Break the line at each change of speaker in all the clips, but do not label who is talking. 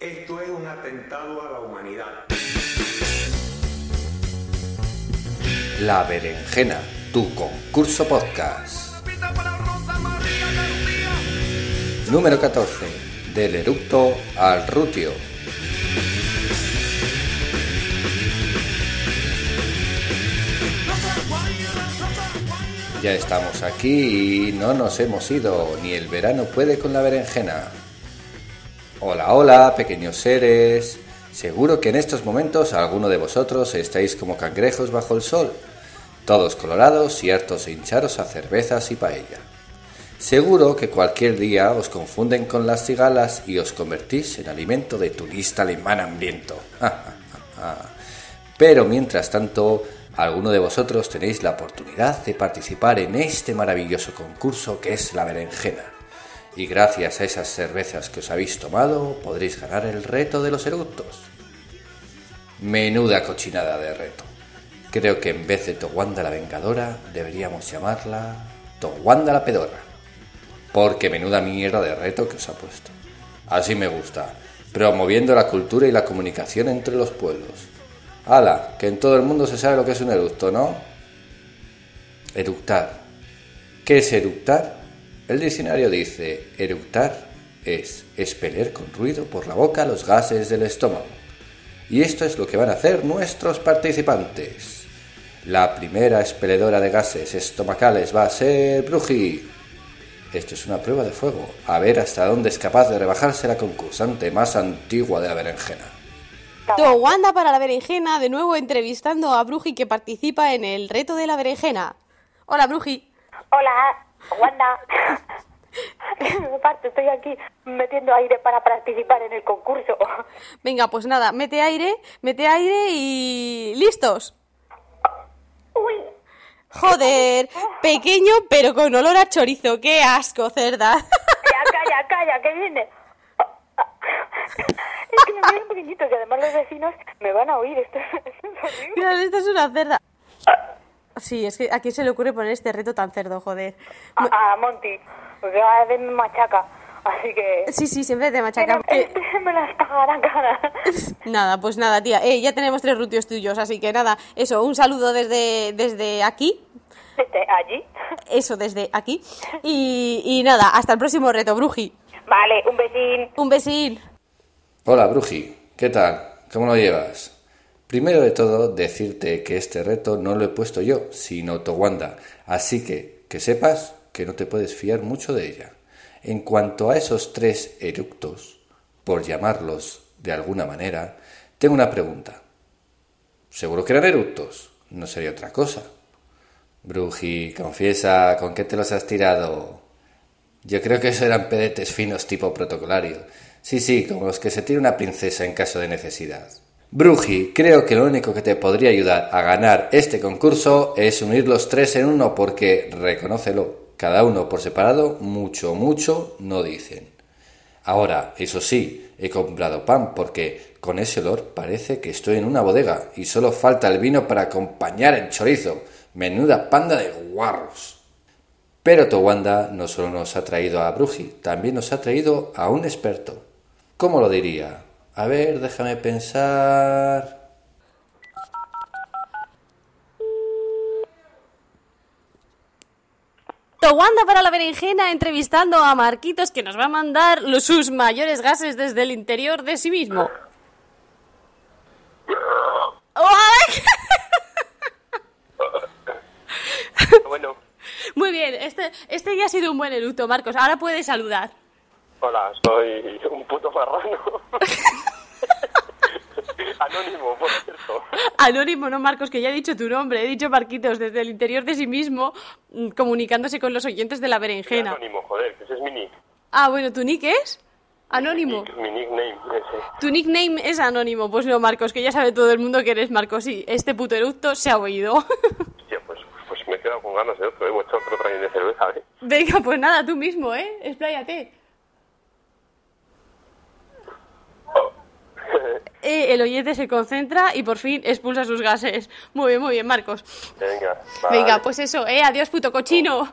Esto es un atentado a la humanidad.
La Berenjena, tu concurso podcast. Número 14. Del eructo al rutio. Ya estamos aquí y no nos hemos ido, ni el verano puede con la berenjena. Hola, hola, pequeños seres. Seguro que en estos momentos alguno de vosotros estáis como cangrejos bajo el sol, todos colorados y hartos de hincharos a cervezas y paella. Seguro que cualquier día os confunden con las cigalas y os convertís en alimento de turista alemán hambriento. Pero mientras tanto, alguno de vosotros tenéis la oportunidad de participar en este maravilloso concurso que es la berenjena. Y gracias a esas cervezas que os habéis tomado, podréis ganar el reto de los eructos. Menuda cochinada de reto. Creo que en vez de Towanda la Vengadora, deberíamos llamarla Towanda la Pedorra. Porque menuda mierda de reto que os ha puesto. Así me gusta, promoviendo la cultura y la comunicación entre los pueblos. ¡Hala! Que en todo el mundo se sabe lo que es un eructo, ¿no? Eructar. ¿Qué es eructar? El diccionario dice, eructar es expeler con ruido por la boca los gases del estómago. Y esto es lo que van a hacer nuestros participantes. La primera expeledora de gases estomacales va a ser Bruji. Esto es una prueba de fuego, a ver hasta dónde es capaz de rebajarse la concursante más antigua de la berenjena.
Towanda para la berenjena, de nuevo entrevistando a Bruji, que participa en el reto de la berenjena. Hola, Bruji.
Hola, Wanda. Me parto, estoy aquí metiendo aire para participar en el concurso.
Venga, pues nada, mete aire y... ¡listos!
Uy.
Joder, pequeño pero con olor a chorizo. ¡Qué asco, cerda!
Calla, que viene. Es que me vienen pequeñitos y además los vecinos me van a oír. Esto es horrible.
Mira, esta es una cerda. Sí, es que a quién se le ocurre poner este reto tan cerdo, joder.
A Monty, porque a veces me machaca, así que...
Sí, siempre te machacan.
Me las pagará cara.
Nada, pues nada, tía. Ya tenemos 3 rutios tuyos, así que nada. Eso, un saludo desde aquí.
¿Desde allí?
Eso, desde aquí. Y nada, hasta el próximo reto, Bruji.
Vale, un besín.
Un besín.
Hola, Bruji. ¿Qué tal? ¿Cómo lo llevas? Primero de todo, decirte que este reto no lo he puesto yo, sino Towanda. Así que sepas que no te puedes fiar mucho de ella. En cuanto a esos 3 eructos, por llamarlos de alguna manera, tengo una pregunta. ¿Seguro que eran eructos? No sería otra cosa. Bruji, confiesa, ¿con qué te los has tirado? Yo creo que eso eran pedetes finos tipo protocolario. Sí, como los que se tira una princesa en caso de necesidad. Bruji, creo que lo único que te podría ayudar a ganar este concurso es unir los 3 en uno porque, reconócelo, cada uno por separado, mucho no dicen. Ahora, eso sí, he comprado pan porque con ese olor parece que estoy en una bodega y solo falta el vino para acompañar el chorizo. Menuda panda de guarros. Pero Towanda no solo nos ha traído a Bruji, también nos ha traído a un experto. ¿Cómo lo diría? A ver, déjame pensar...
Towanda para la berenjena, entrevistando a Marquitos, que nos va a mandar sus mayores gases desde el interior de sí mismo.
Bueno.
Muy bien, este ya ha sido un buen eructo, Marcos. Ahora puedes saludar.
Hola, soy un puto marrano. Anónimo, por cierto.
Anónimo, no, Marcos, que ya he dicho tu nombre. He dicho Marquitos, desde el interior de sí mismo, comunicándose con los oyentes de la berenjena.
Anónimo, joder, que ese es mi nick.
Ah, bueno, ¿tu nick es? Anónimo.
Mi nickname, ese.
Tu nickname es Anónimo. Pues no, Marcos, que ya sabe todo el mundo que eres Marcos. Sí, este puto eructo se ha oído.
Hostia, pues me he quedado con ganas de otro. Hemos hecho otro traje de cerveza, ¿eh?
Venga, pues nada, tú mismo, expláyate. El oyente se concentra y por fin expulsa sus gases. Muy bien, Marcos.
Venga, vale.
Venga, pues eso, adiós, puto cochino.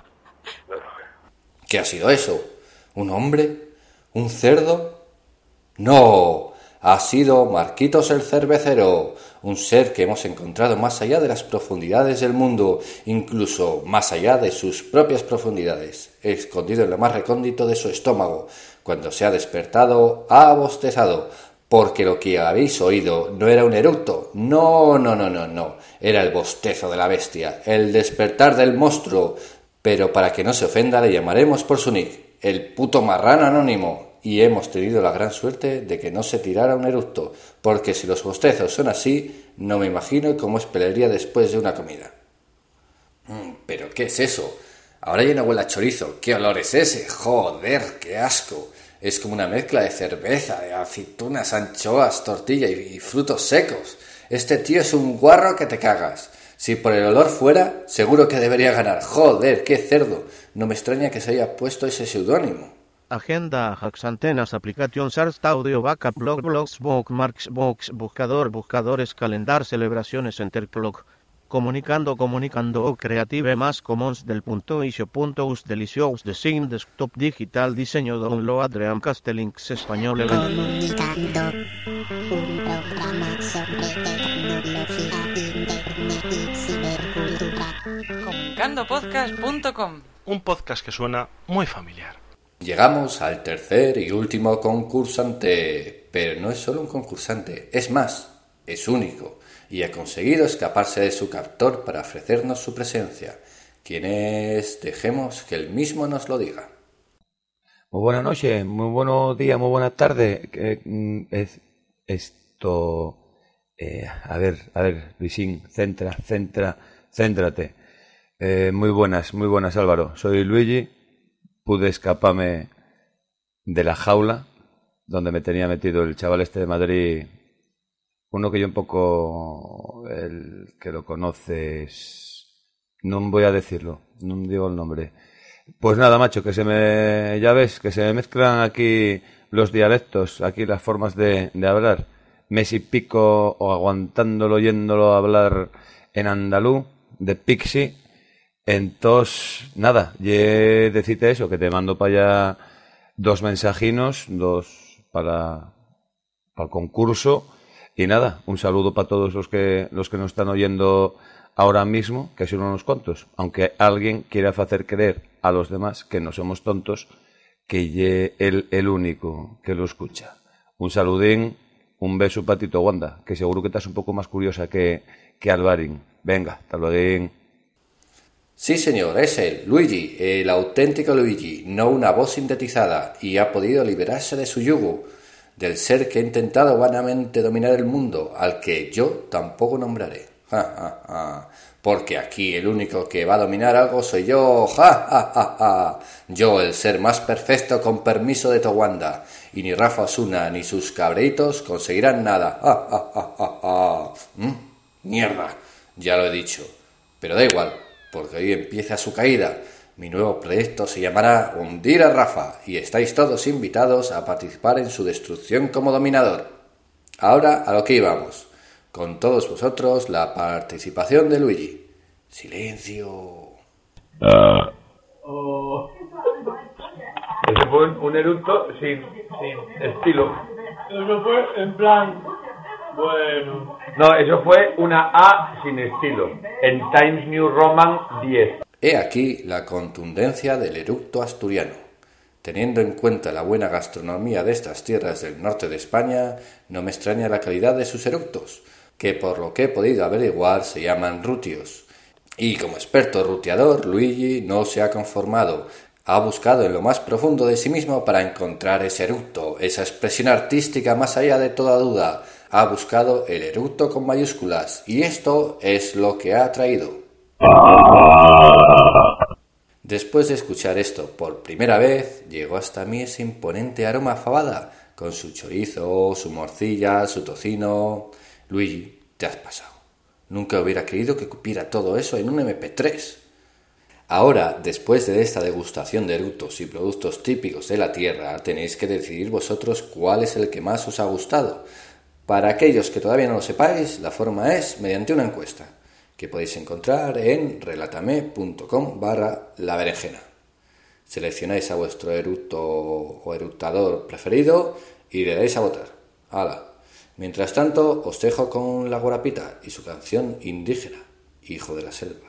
¿Qué ha sido eso? ¿Un hombre? ¿Un cerdo? No, ha sido Marquitos el cervecero, un ser que hemos encontrado más allá de las profundidades del mundo, incluso más allá de sus propias profundidades, escondido en lo más recóndito de su estómago. Cuando se ha despertado, ha bostezado, porque lo que habéis oído no era un eructo, no, era el bostezo de la bestia, el despertar del monstruo, pero para que no se ofenda le llamaremos por su nick, el puto marrano anónimo. Y hemos tenido la gran suerte de que no se tirara un eructo, porque si los bostezos son así, no me imagino cómo esperaría después de una comida. ¿Pero qué es eso? Ahora ya no huele a chorizo. ¿Qué olor es ese? ¡Joder, qué asco! Es como una mezcla de cerveza, de aceitunas, anchoas, tortilla y frutos secos. Este tío es un guarro que te cagas. Si por el olor fuera, seguro que debería ganar. ¡Joder, qué cerdo! No me extraña que se haya puesto ese seudónimo.
Agenda, hacks, antenas, aplicación, SARS, audio, backup, blog, blogs, bookmarks, box, buscadores, calendar, celebraciones, enterclock, comunicando, creative, más commons del .isio.us, delicious, design, desktop, digital, diseño, download, Dreamcast, links, español,
Comunicando, un programa sobre tecnología, internet y cibercultura.
Comunicandopodcast.com.
Un podcast que suena muy familiar.
Llegamos al tercer y último concursante, pero no es solo un concursante, es más, es único, y ha conseguido escaparse de su captor para ofrecernos su presencia. ¿Quién es? Dejemos que él mismo nos lo diga.
Muy buenas noches, muy buenos días, muy buenas tardes. A ver, Luisín, céntrate. Muy buenas, Álvaro. Soy Luigi. Pude escaparme de la jaula donde me tenía metido el chaval este de Madrid, uno que yo un poco, el que lo conoces, no voy a decirlo, no digo el nombre. Pues nada, macho, ya ves, que se me mezclan aquí los dialectos, aquí las formas de hablar. Mes y pico o aguantándolo, oyéndolo hablar en andaluz, de pixie. Entonces, nada, decirte eso, que te mando para allá 2 mensajinos, 2 para el concurso. Y nada, un saludo para todos los que nos están oyendo ahora mismo, que son unos cuantos. Aunque alguien quiera hacer creer a los demás que no somos tontos, que el único que lo escucha. Un saludín, un beso para Tito Wanda, que seguro que estás un poco más curiosa que Alvarín. Venga, hasta luego.
Sí, señor, es él, Luigi, el auténtico Luigi, no una voz sintetizada, y ha podido liberarse de su yugo, del ser que ha intentado vanamente dominar el mundo, al que yo tampoco nombraré. Porque aquí el único que va a dominar algo soy yo. Yo, el ser más perfecto con permiso de Towanda, y ni Rafa Osuna ni sus cabritos conseguirán nada. Mierda, ya lo he dicho, pero da igual, porque hoy empieza su caída. Mi nuevo proyecto se llamará Hundir a Rafa, y estáis todos invitados a participar en su destrucción como dominador. Ahora a lo que íbamos. Con todos vosotros la participación de Luigi. Silencio.
Ese fue un eructo sin estilo.
Eso fue en plan... Bueno...
No, eso fue una A sin estilo. En Times New Roman 10.
He aquí la contundencia del eructo asturiano. Teniendo en cuenta la buena gastronomía de estas tierras del norte de España, no me extraña la calidad de sus eructos, que por lo que he podido averiguar se llaman rutios. Y como experto ruteador, Luigi no se ha conformado. Ha buscado en lo más profundo de sí mismo para encontrar ese eructo, esa expresión artística más allá de toda duda. Ha buscado el eructo con mayúsculas, y esto es lo que ha traído. Después de escuchar esto por primera vez, llegó hasta mí ese imponente aroma a fabada, con su chorizo, su morcilla, su tocino. Luigi, te has pasado. Nunca hubiera creído que cupiera todo eso en un MP3. Ahora, después de esta degustación de eructos y productos típicos de la tierra, tenéis que decidir vosotros cuál es el que más os ha gustado. Para aquellos que todavía no lo sepáis, la forma es mediante una encuesta, que podéis encontrar en relatame.com/laberenjena. Seleccionáis a vuestro eructo o eructador preferido y le dais a votar. ¡Hala! Mientras tanto, os dejo con La Guarapita y su canción indígena, Hijo de la Selva.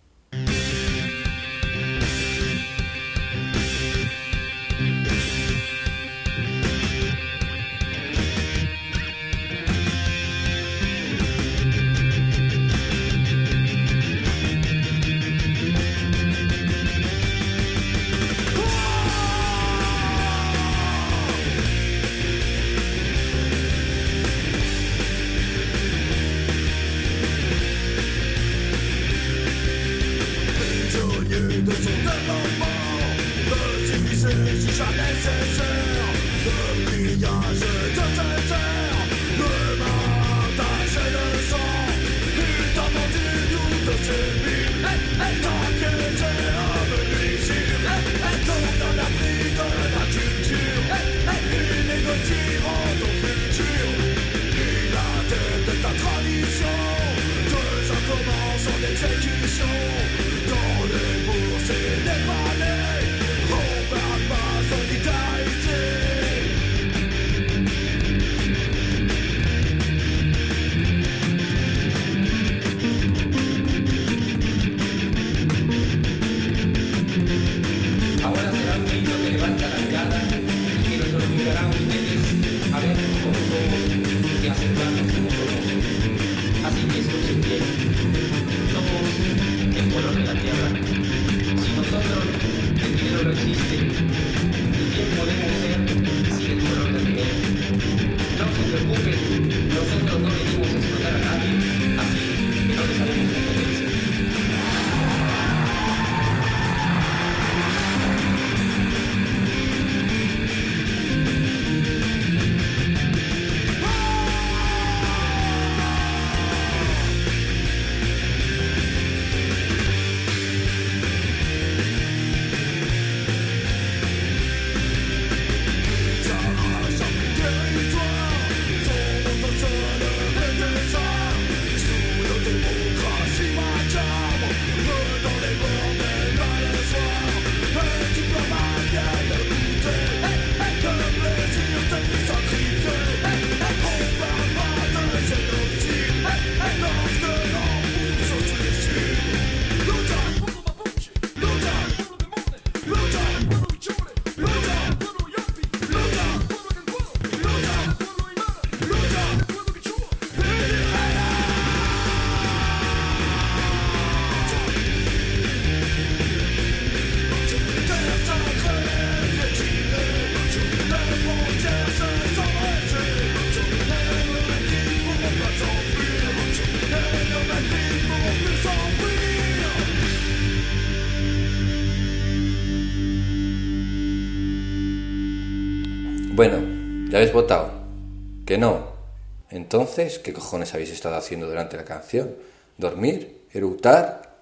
Bueno, ¿ya habéis votado? ¿Que no? Entonces, ¿qué cojones habéis estado haciendo durante la canción? ¿Dormir? ¿Eructar?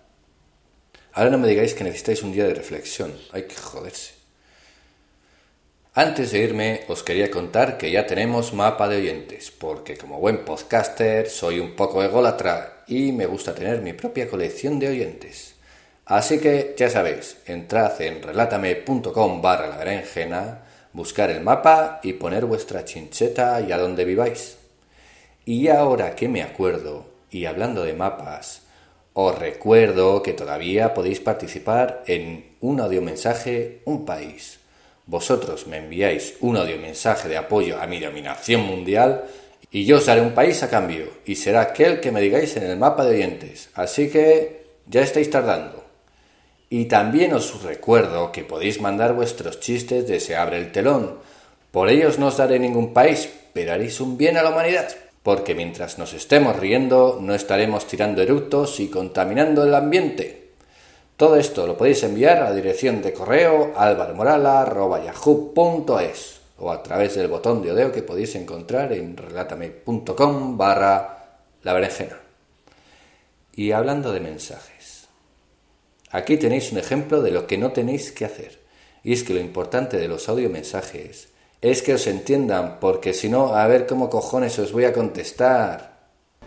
Ahora no me digáis que necesitáis un día de reflexión. Hay que joderse. Antes de irme, os quería contar que ya tenemos mapa de oyentes, porque como buen podcaster soy un poco ególatra y me gusta tener mi propia colección de oyentes. Así que, ya sabéis, entrad en relatame.com/laberenjena, buscar el mapa y poner vuestra chincheta y a donde viváis. Y ahora que me acuerdo, y hablando de mapas, os recuerdo que todavía podéis participar en un audiomensaje Un País. Vosotros me enviáis un audiomensaje de apoyo a mi dominación mundial y yo os daré un país a cambio, y será aquel que me digáis en el mapa de oyentes. Así que ya estáis tardando. Y también os recuerdo que podéis mandar vuestros chistes de Se abre el telón. Por ellos no os daré ningún país, pero haréis un bien a la humanidad, porque mientras nos estemos riendo no estaremos tirando eructos y contaminando el ambiente. Todo esto lo podéis enviar a la dirección de correo alvaromorala@yahoo.es o a través del botón de odeo que podéis encontrar en relatame.com/laberenjena. Y hablando de mensajes, aquí tenéis un ejemplo de lo que no tenéis que hacer. Y es que lo importante de los audiomensajes es que os entiendan, porque si no, a ver cómo cojones os voy a contestar.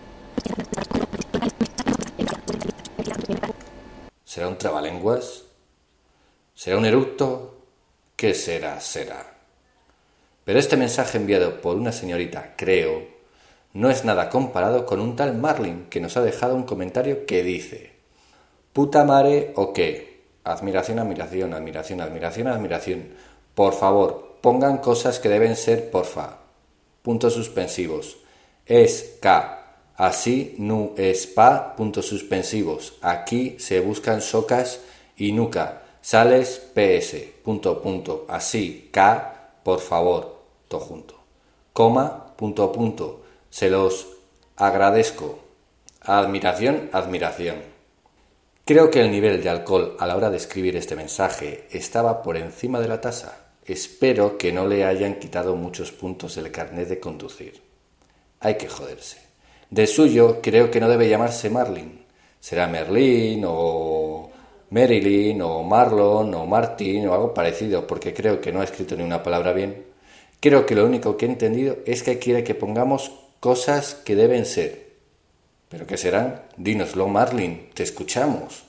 ¿Será un trabalenguas? ¿Será un eructo? ¿Qué será? Pero este mensaje enviado por una señorita, creo, no es nada comparado con un tal Marlin que nos ha dejado un comentario que dice: puta madre o qué, admiración, admiración, admiración, admiración, admiración. Por favor, pongan cosas que deben ser porfa. Puntos suspensivos. Es K. Así nu es pa. Puntos suspensivos. Aquí se buscan socas y nuca. Sales PS. Punto, punto. Así K. Por favor. Todo junto. Coma. Punto, punto. Se los agradezco. Admiración, admiración. Creo que el nivel de alcohol a la hora de escribir este mensaje estaba por encima de la tasa. Espero que no le hayan quitado muchos puntos del carnet de conducir. Hay que joderse. De suyo, creo que no debe llamarse Marlin. Será Merlin, o Marilyn, o Marlon, o Martin, o algo parecido, porque creo que no ha escrito ni una palabra bien. Creo que lo único que he entendido es que quiere que pongamos cosas que deben ser. ¿Pero qué serán? Dínoslo, Marlin, te escuchamos.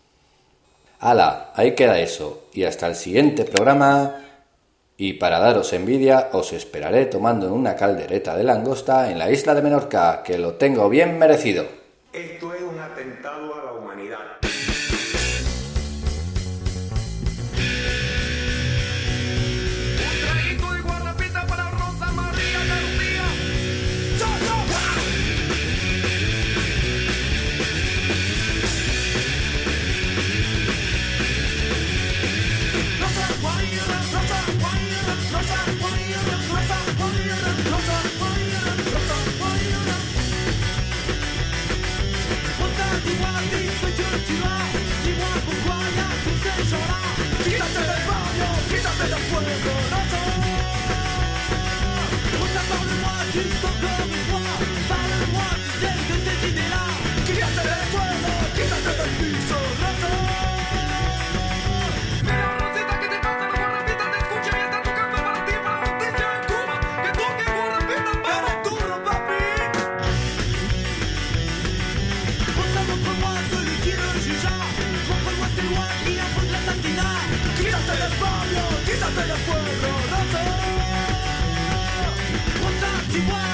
¡Hala! Ahí queda eso. Y hasta el siguiente programa. Y para daros envidia, os esperaré tomando una caldereta de langosta en la isla de Menorca, que lo tengo bien merecido.
Esto es un atentado a la humanidad.
Quítate del pueblo, no sé.